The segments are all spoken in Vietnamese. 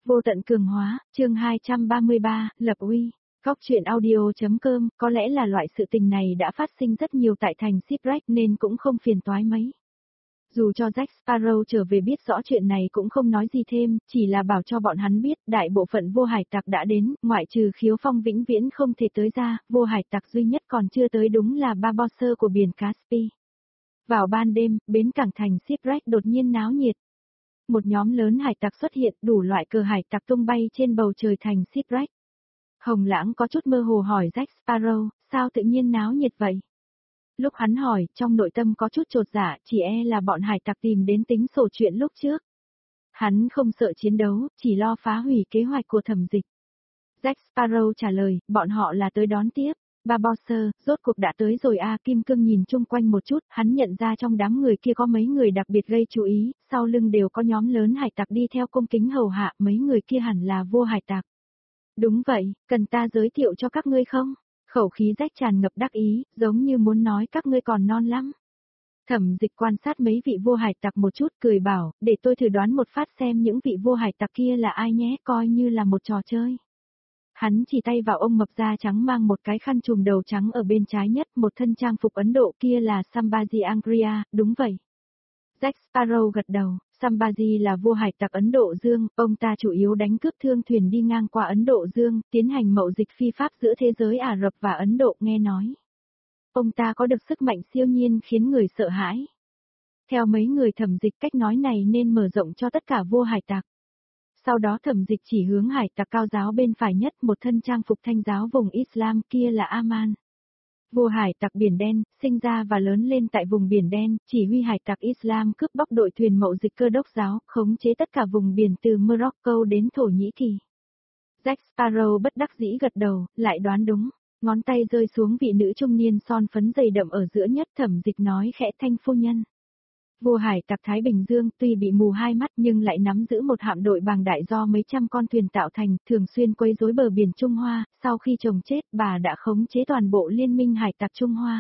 Vô tận cường hóa, chương 233, lập uy. Góc truyện audio.com, có lẽ là loại sự tình này đã phát sinh rất nhiều tại thành Shipwreck nên cũng không phiền toái mấy. Dù cho Jack Sparrow trở về biết rõ chuyện này cũng không nói gì thêm, chỉ là bảo cho bọn hắn biết đại bộ phận vô hải tặc đã đến, ngoại trừ Khiếu Phong vĩnh viễn không thể tới ra, vô hải tặc duy nhất còn chưa tới đúng là Barbossa của biển Caspi. Vào ban đêm, bến cảng thành Shipwreck đột nhiên náo nhiệt. Một nhóm lớn hải tặc xuất hiện, đủ loại cờ hải tặc tung bay trên bầu trời thành Shipwreck. Hồng Lãng có chút mơ hồ hỏi Jack Sparrow, sao tự nhiên náo nhiệt vậy? Lúc hắn hỏi, trong nội tâm có chút chột dạ, chỉ là bọn hải tặc tìm đến tính sổ chuyện lúc trước. Hắn không sợ chiến đấu, chỉ lo phá hủy kế hoạch của Thẩm Dịch. Jack Sparrow trả lời, bọn họ là tới đón tiếp. Barbossa, rốt cuộc đã tới rồi à? Kim Cương nhìn chung quanh một chút, hắn nhận ra trong đám người kia có mấy người đặc biệt gây chú ý, sau lưng đều có nhóm lớn hải tặc đi theo cung kính hầu hạ, mấy người kia hẳn là vô hải tặc. Đúng vậy, cần ta giới thiệu cho các ngươi không? Khẩu khí rách tràn ngập đắc ý, giống như muốn nói các ngươi còn non lắm. Thẩm Dịch quan sát mấy vị vô hải tặc một chút cười bảo, để tôi thử đoán một phát xem những vị vô hải tặc kia là ai nhé, coi như là một trò chơi. Hắn chỉ tay vào ông mập da trắng mang một cái khăn trùm đầu trắng ở bên trái nhất, một thân trang phục Ấn Độ kia là Sambhaji Angria, đúng vậy. Jack Sparrow gật đầu, Sambhaji là vua hải tặc Ấn Độ Dương, ông ta chủ yếu đánh cướp thương thuyền đi ngang qua Ấn Độ Dương, tiến hành mậu dịch phi pháp giữa thế giới Ả Rập và Ấn Độ nghe nói. Ông ta có được sức mạnh siêu nhiên khiến người sợ hãi. Theo mấy người Thẩm Dịch cách nói này nên mở rộng cho tất cả vua hải tặc. Sau đó Thẩm Dịch chỉ hướng hải tặc cao giáo bên phải nhất, một thân trang phục thanh giáo vùng Islam kia là Aman. Vua hải tặc Biển Đen, sinh ra và lớn lên tại vùng Biển Đen, chỉ huy hải tặc Islam cướp bóc đội thuyền mậu dịch Cơ đốc giáo, khống chế tất cả vùng biển từ Morocco đến Thổ Nhĩ Kỳ. Jack Sparrow bất đắc dĩ gật đầu, lại đoán đúng. Ngón tay rơi xuống vị nữ trung niên son phấn dày đậm ở giữa nhất. Thẩm Dịch nói khẽ, Thanh phu nhân. Vua hải tặc Thái Bình Dương tuy bị mù hai mắt nhưng lại nắm giữ một hạm đội bàng đại do mấy trăm con thuyền tạo thành, thường xuyên quấy rối bờ biển Trung Hoa, sau khi chồng chết bà đã khống chế toàn bộ liên minh hải tặc Trung Hoa.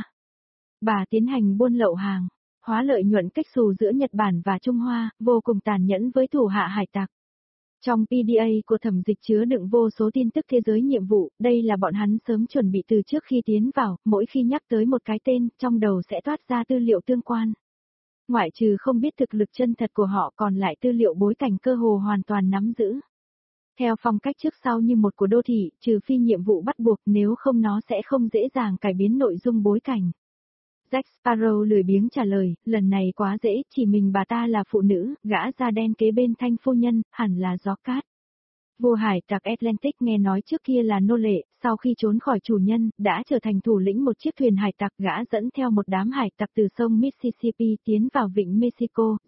Bà tiến hành buôn lậu hàng, hóa lợi nhuận cách xù giữa Nhật Bản và Trung Hoa, vô cùng tàn nhẫn với thủ hạ hải tặc. Trong PDA của Thẩm Dịch chứa đựng vô số tin tức thế giới nhiệm vụ, đây là bọn hắn sớm chuẩn bị từ trước khi tiến vào, mỗi khi nhắc tới một cái tên, trong đầu sẽ toát ra tư liệu tương quan. Ngoại trừ không biết thực lực chân thật của họ còn lại tư liệu bối cảnh cơ hồ hoàn toàn nắm giữ. Theo phong cách trước sau như một của đô thị, trừ phi nhiệm vụ bắt buộc, nếu không nó sẽ không dễ dàng cải biến nội dung bối cảnh. Jack Sparrow lười biếng trả lời, lần này quá dễ, chỉ mình bà ta là phụ nữ, gã da đen kế bên Thanh phu nhân, hẳn là gió cát. Vua hải tặc Atlantic nghe nói trước kia là nô lệ, sau khi trốn khỏi chủ nhân, đã trở thành thủ lĩnh một chiếc thuyền hải tặc, gã dẫn theo một đám hải tặc từ sông Mississippi tiến vào vịnh Mexico,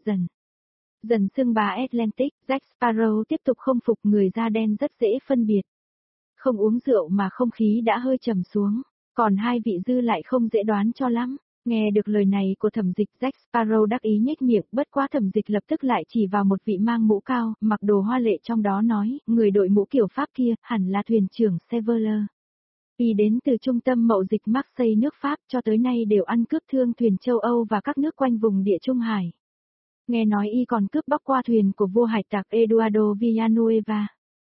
dần xưng bá Atlantic. Jack Sparrow tiếp tục không phục, người da đen rất dễ phân biệt. Không uống rượu mà không khí đã hơi trầm xuống, còn hai vị dư lại không dễ đoán cho lắm. Nghe được lời này của Thẩm Dịch, Jack Sparrow đắc ý nhếch miệng, bất quá Thẩm Dịch lập tức lại chỉ vào một vị mang mũ cao, mặc đồ hoa lệ trong đó nói, người đội mũ kiểu Pháp kia, hẳn là thuyền trưởng Seveler. Y đến từ trung tâm mậu dịch Marseille nước Pháp, cho tới nay đều ăn cướp thương thuyền châu Âu và các nước quanh vùng Địa Trung Hải. Nghe nói y còn cướp bóc qua thuyền của vua hải tặc Eduardo Villanueva.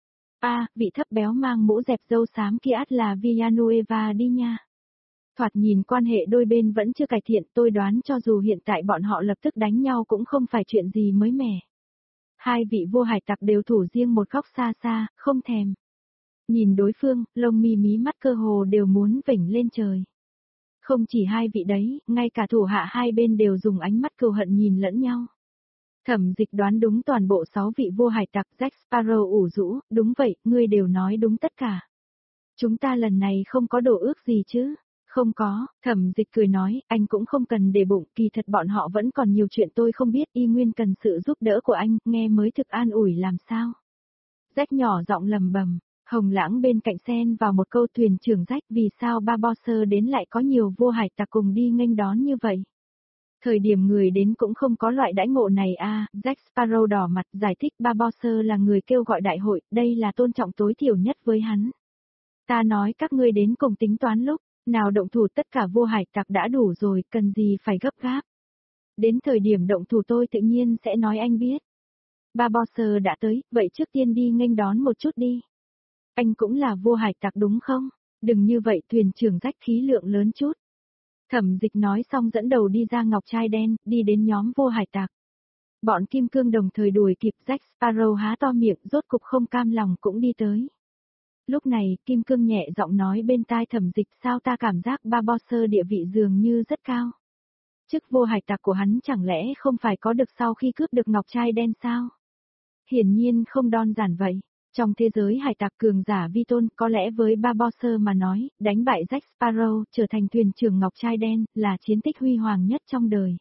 Vị thấp béo mang mũ dẹp râu xám kia ắt là Villanueva đi nha. Thoạt nhìn quan hệ đôi bên vẫn chưa cải thiện, tôi đoán cho dù hiện tại bọn họ lập tức đánh nhau cũng không phải chuyện gì mới mẻ. Hai vị vua hải tặc đều thủ riêng một góc xa xa, không thèm. Nhìn đối phương, lông mi mí mắt cơ hồ đều muốn vểnh lên trời. Không chỉ hai vị đấy, ngay cả thủ hạ hai bên đều dùng ánh mắt cừu hận nhìn lẫn nhau. Thẩm Dịch đoán đúng toàn bộ 6 vị vua hải tặc. Jack Sparrow ủ rũ, đúng vậy, ngươi đều nói đúng tất cả. Chúng ta lần này không có đổ ước gì chứ? Không có, Thẩm Dịch cười nói, anh cũng không cần để bụng, kỳ thật bọn họ vẫn còn nhiều chuyện tôi không biết, y nguyên cần sự giúp đỡ của anh, nghe mới thực an ủi làm sao. Jack nhỏ giọng lầm bầm, Hồng Lãng bên cạnh xen vào một câu, thuyền trưởng Jack, vì sao Barbossa đến lại có nhiều vua hải tặc cùng đi nghênh đón như vậy? Thời điểm người đến cũng không có loại đãi ngộ này à? Jack Sparrow đỏ mặt giải thích, Barbossa là người kêu gọi đại hội, đây là tôn trọng tối thiểu nhất với hắn. Ta nói các ngươi đến cùng tính toán lúc nào động thủ, tất cả vua hải tặc đã đủ rồi, cần gì phải gấp gáp. Đến thời điểm động thủ tôi tự nhiên sẽ nói anh biết. Barbossa đã tới, vậy trước tiên đi nghênh đón một chút đi. Anh cũng là vua hải tặc đúng không? Đừng như vậy, thuyền trưởng Rách khí lượng lớn chút. Thẩm Dịch nói xong dẫn đầu đi ra ngọc trai đen, đi đến nhóm vua hải tặc. Bọn Kim Cương đồng thời đuổi kịp, Jack Sparrow há to miệng, rốt cục không cam lòng cũng đi tới. Lúc này, Kim Cương nhẹ giọng nói bên tai Thẩm Dịch, sao ta cảm giác Barbossa địa vị dường như rất cao. Chức vua hải tặc của hắn chẳng lẽ không phải có được sau khi cướp được ngọc trai đen sao? Hiển nhiên không đơn giản vậy. Trong thế giới hải tặc cường giả vi tôn, có lẽ với Barbossa mà nói, đánh bại Jack Sparrow, trở thành thuyền trưởng ngọc trai đen, là chiến tích huy hoàng nhất trong đời.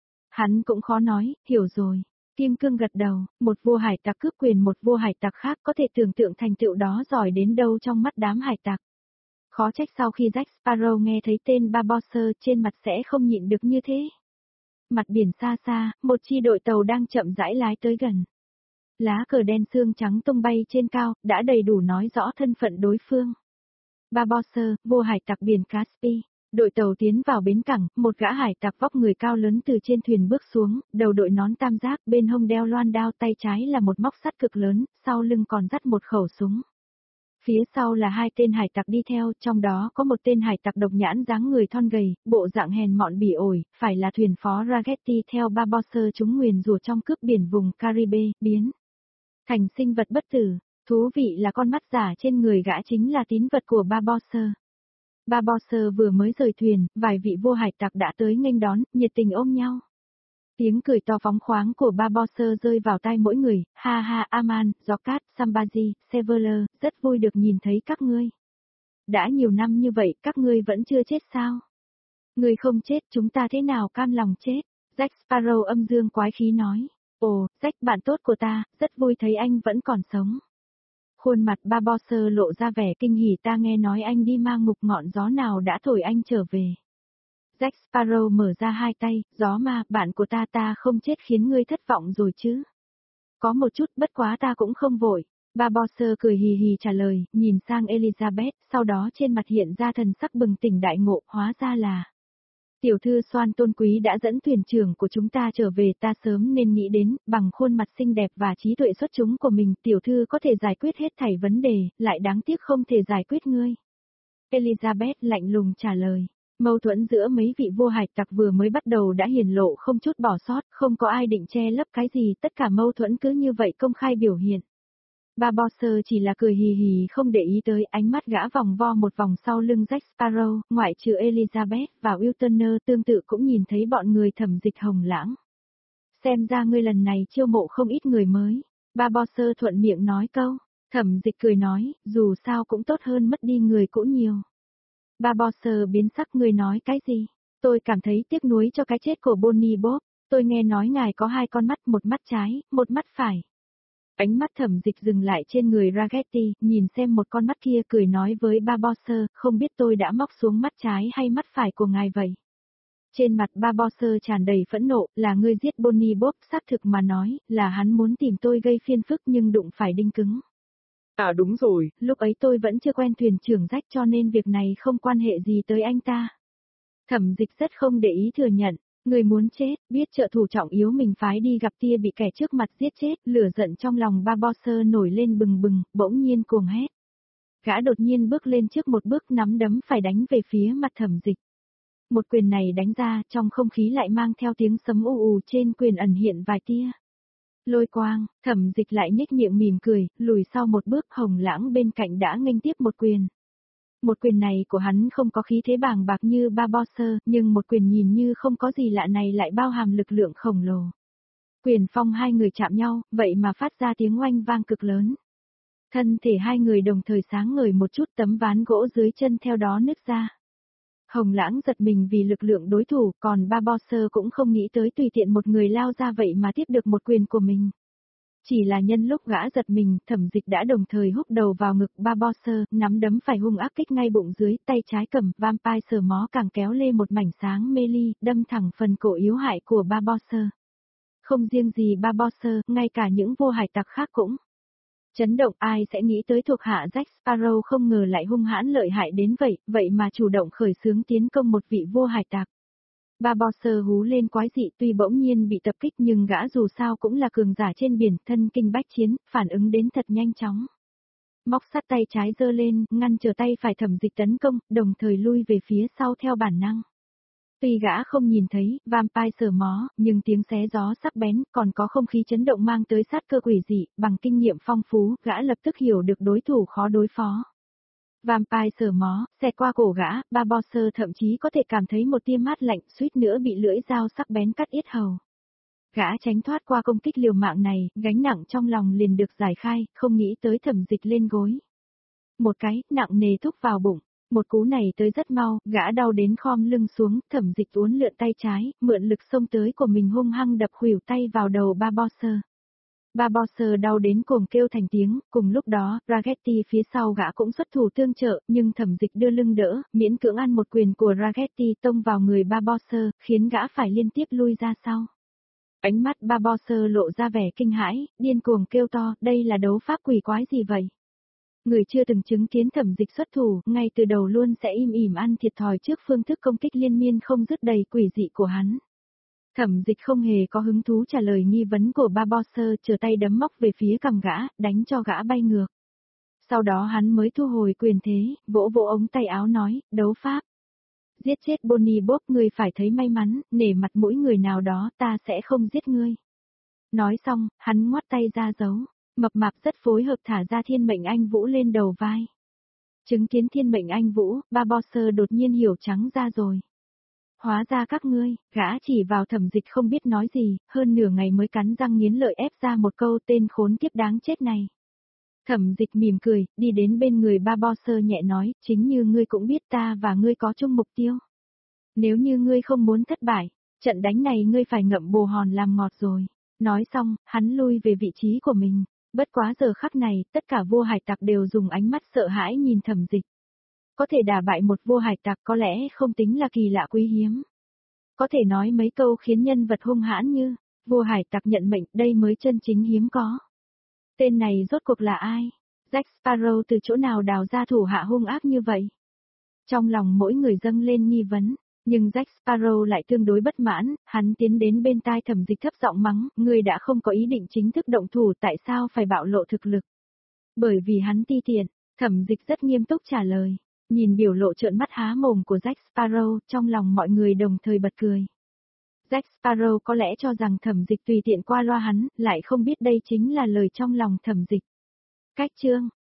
Hắn cũng khó nói, hiểu rồi. Kim Cương gật đầu, một vua hải tặc cướp quyền một vua hải tặc khác, có thể tưởng tượng thành tựu đó giỏi đến đâu trong mắt đám hải tặc. Khó trách sau khi Jack Sparrow nghe thấy tên Barbossa, trên mặt sẽ không nhịn được như thế. Mặt biển xa xa, một chi đội tàu đang chậm rãi lái tới gần. Lá cờ đen xương trắng tung bay trên cao, đã đầy đủ nói rõ thân phận đối phương. Barbossa, vua hải tặc biển Caspi. Đội tàu tiến vào bến cảng, một gã hải tặc vóc người cao lớn từ trên thuyền bước xuống, đầu đội nón tam giác, bên hông đeo loan đao, tay trái là một móc sắt cực lớn, sau lưng còn dắt một khẩu súng. Phía sau là hai tên hải tặc đi theo, trong đó có một tên hải tặc độc nhãn dáng người thon gầy, bộ dạng hèn mọn bỉ ổi, phải là thuyền phó Ragetti theo Barbossa chúng nguyền rủa trong cướp biển vùng Caribe, biến thành sinh vật bất tử. Thú vị là con mắt giả trên người gã chính là tín vật của Barbossa. Barbossa vừa mới rời thuyền, vài vị vua hải tặc đã tới nghênh đón, nhiệt tình ôm nhau. Tiếng cười to phóng khoáng của Barbossa rơi vào tai mỗi người, ha ha Aman, Jocat, Sambazi, Severler, rất vui được nhìn thấy các ngươi. Đã nhiều năm như vậy, các ngươi vẫn chưa chết sao? Ngươi không chết, chúng ta thế nào cam lòng chết? Jack Sparrow âm dương quái khí nói. Ồ, Jack bạn tốt của ta, rất vui thấy anh vẫn còn sống. Khuôn mặt Barbossa lộ ra vẻ kinh hỉ, ta nghe nói anh đi mang ngục ngọn gió nào đã thổi anh trở về. Jack Sparrow mở ra hai tay, gió ma, bạn của ta không chết khiến ngươi thất vọng rồi chứ. Có một chút, bất quá ta cũng không vội. Barbossa cười hì hì trả lời, nhìn sang Elizabeth, sau đó trên mặt hiện ra thần sắc bừng tỉnh đại ngộ, hóa ra là. Tiểu thư Soan tôn quý đã dẫn thuyền trưởng của chúng ta trở về, ta sớm nên nghĩ đến, bằng khuôn mặt xinh đẹp và trí tuệ xuất chúng của mình, tiểu thư có thể giải quyết hết thảy vấn đề, lại đáng tiếc không thể giải quyết ngươi. Elizabeth lạnh lùng trả lời. Mâu thuẫn giữa mấy vị vua hải tặc vừa mới bắt đầu đã hiển lộ không chút bỏ sót, không có ai định che lấp cái gì, tất cả mâu thuẫn cứ như vậy công khai biểu hiện. Barbossa chỉ là cười hì hì không để ý tới, ánh mắt gã vòng vo một vòng sau lưng Jack Sparrow, ngoại trừ Elizabeth và Wiltoner tương tự cũng nhìn thấy bọn người Thẩm Dịch Hồng Lãng. Xem ra ngươi lần này chiêu mộ không ít người mới. Barbossa thuận miệng nói câu, Thẩm Dịch cười nói, dù sao cũng tốt hơn mất đi người cũ nhiều. Barbossa biến sắc, người nói cái gì? Tôi cảm thấy tiếc nuối cho cái chết của Bonnie Bob, tôi nghe nói ngài có hai con mắt, một mắt trái, một mắt phải. Ánh mắt Thẩm Dịch dừng lại trên người Ragetti, nhìn xem một con mắt kia cười nói với Barbossa, không biết tôi đã móc xuống mắt trái hay mắt phải của ngài vậy. Trên mặt Barbossa tràn đầy phẫn nộ, là ngươi giết Bonnie Bob, xác thực mà nói, là hắn muốn tìm tôi gây phiền phức nhưng đụng phải đinh cứng. À đúng rồi, lúc ấy tôi vẫn chưa quen thuyền trưởng Rách cho nên việc này không quan hệ gì tới anh ta. Thẩm Dịch rất không để ý thừa nhận, người muốn chết, biết trợ thủ trọng yếu mình phái đi gặp tia bị kẻ trước mặt giết chết, lửa giận trong lòng Barbossa nổi lên bừng bừng, bỗng nhiên cuồng hét. Gã đột nhiên bước lên trước một bước, nắm đấm phải đánh về phía mặt Thẩm Dịch. Một quyền này đánh ra, trong không khí lại mang theo tiếng sấm ù ù, trên quyền ẩn hiện vài tia lôi quang. Thẩm Dịch lại nhếch miệng mỉm cười, lùi sau một bước, Hồng Lãng bên cạnh đã nghênh tiếp một quyền. Một quyền này của hắn không có khí thế bàng bạc như Barbossa, nhưng một quyền nhìn như không có gì lạ này lại bao hàm lực lượng khổng lồ. Quyền phong hai người chạm nhau, vậy mà phát ra tiếng oanh vang cực lớn. Thân thể hai người đồng thời sáng ngời một chút, tấm ván gỗ dưới chân theo đó nứt ra. Hồng Lãng giật mình vì lực lượng đối thủ, còn Barbossa cũng không nghĩ tới tùy tiện một người lao ra vậy mà tiếp được một quyền của mình. Chỉ là nhân lúc gã giật mình, Thẩm Dịch đã đồng thời húc đầu vào ngực Barbossa, nắm đấm phải hung ác kích ngay bụng dưới, tay trái cầm vampire sờ mó càng kéo lê một mảnh sáng mê ly, đâm thẳng phần cổ yếu hại của Barbossa. Không riêng gì Barbossa, ngay cả những vua hải tặc khác cũng chấn động, ai sẽ nghĩ tới thuộc hạ Jack Sparrow không ngờ lại hung hãn lợi hại đến vậy, vậy mà chủ động khởi xướng tiến công một vị vua hải tặc. Barbossa hú lên quái dị, tuy bỗng nhiên bị tập kích nhưng gã dù sao cũng là cường giả trên biển, thân kinh bách chiến, phản ứng đến thật nhanh chóng. Móc sắt tay trái giơ lên, ngăn trở tay phải Thẩm Dịch tấn công, đồng thời lui về phía sau theo bản năng. Tuy gã không nhìn thấy, vampire sờ mó, nhưng tiếng xé gió sắc bén, còn có không khí chấn động mang tới sát cơ quỷ dị, bằng kinh nghiệm phong phú, gã lập tức hiểu được đối thủ khó đối phó. Vampire sờ mó, xẹt qua cổ gã, Barbossa thậm chí có thể cảm thấy một tia mát lạnh, suýt nữa bị lưỡi dao sắc bén cắt yết hầu. Gã tránh thoát qua công kích liều mạng này, gánh nặng trong lòng liền được giải khai, không nghĩ tới Thẩm Dịch lên gối. Một cái, nặng nề thúc vào bụng. Một cú này tới rất mau, gã đau đến khom lưng xuống, Thẩm Dịch uốn lượn tay trái, mượn lực xông tới của mình hung hăng đập khuỷu tay vào đầu Barbossa. Barbossa đau đến cuồng kêu thành tiếng, cùng lúc đó, Ragetti phía sau gã cũng xuất thủ tương trợ, nhưng Thẩm Dịch đưa lưng đỡ, miễn cưỡng ăn một quyền của Ragetti tông vào người Barbossa, khiến gã phải liên tiếp lui ra sau. Ánh mắt Barbossa lộ ra vẻ kinh hãi, điên cuồng kêu to, đây là đấu pháp quỷ quái gì vậy? Người chưa từng chứng kiến Thẩm Dịch xuất thủ, ngay từ đầu luôn sẽ im ỉm ăn thiệt thòi trước phương thức công kích liên miên không dứt đầy quỷ dị của hắn. Thẩm Dịch không hề có hứng thú trả lời nghi vấn của Barbossa, trở tay đấm móc về phía cằm gã, đánh cho gã bay ngược. Sau đó hắn mới thu hồi quyền thế, vỗ vỗ ống tay áo nói, đấu pháp. Giết chết Bonnie Bob, ngươi phải thấy may mắn, nể mặt mũi người nào đó, ta sẽ không giết ngươi. Nói xong, hắn ngoắt tay ra giấu, mập mạp rất phối hợp thả ra Thiên Mệnh Anh Vũ lên đầu vai. Chứng kiến Thiên Mệnh Anh Vũ, Barbossa đột nhiên hiểu trắng ra rồi. Hóa ra các ngươi, gã chỉ vào Thẩm Dịch không biết nói gì, hơn nửa ngày mới cắn răng nghiến lợi ép ra một câu tên khốn kiếp đáng chết này. Thẩm Dịch mỉm cười, đi đến bên người Barbossa nhẹ nói, chính như ngươi cũng biết ta và ngươi có chung mục tiêu. Nếu như ngươi không muốn thất bại, trận đánh này ngươi phải ngậm bồ hòn làm ngọt rồi. Nói xong, hắn lui về vị trí của mình. Bất quá giờ khắc này, tất cả vua hải tặc đều dùng ánh mắt sợ hãi nhìn Thẩm Dịch. Có thể đả bại một vua hải tặc có lẽ không tính là kỳ lạ quý hiếm. Có thể nói mấy câu khiến nhân vật hung hãn như, vua hải tặc nhận mệnh, đây mới chân chính hiếm có. Tên này rốt cuộc là ai? Jack Sparrow từ chỗ nào đào ra thủ hạ hung ác như vậy? Trong lòng mỗi người dâng lên nghi vấn, nhưng Jack Sparrow lại tương đối bất mãn, hắn tiến đến bên tai Thẩm Dịch thấp giọng mắng, ngươi đã không có ý định chính thức động thủ, tại sao phải bạo lộ thực lực? Bởi vì hắn ti tiện, Thẩm Dịch rất nghiêm túc trả lời. Nhìn biểu lộ trợn mắt há mồm của Jack Sparrow, trong lòng mọi người đồng thời bật cười. Jack Sparrow có lẽ cho rằng Thẩm Dịch tùy tiện qua loa hắn, lại không biết đây chính là lời trong lòng Thẩm Dịch. Cách chương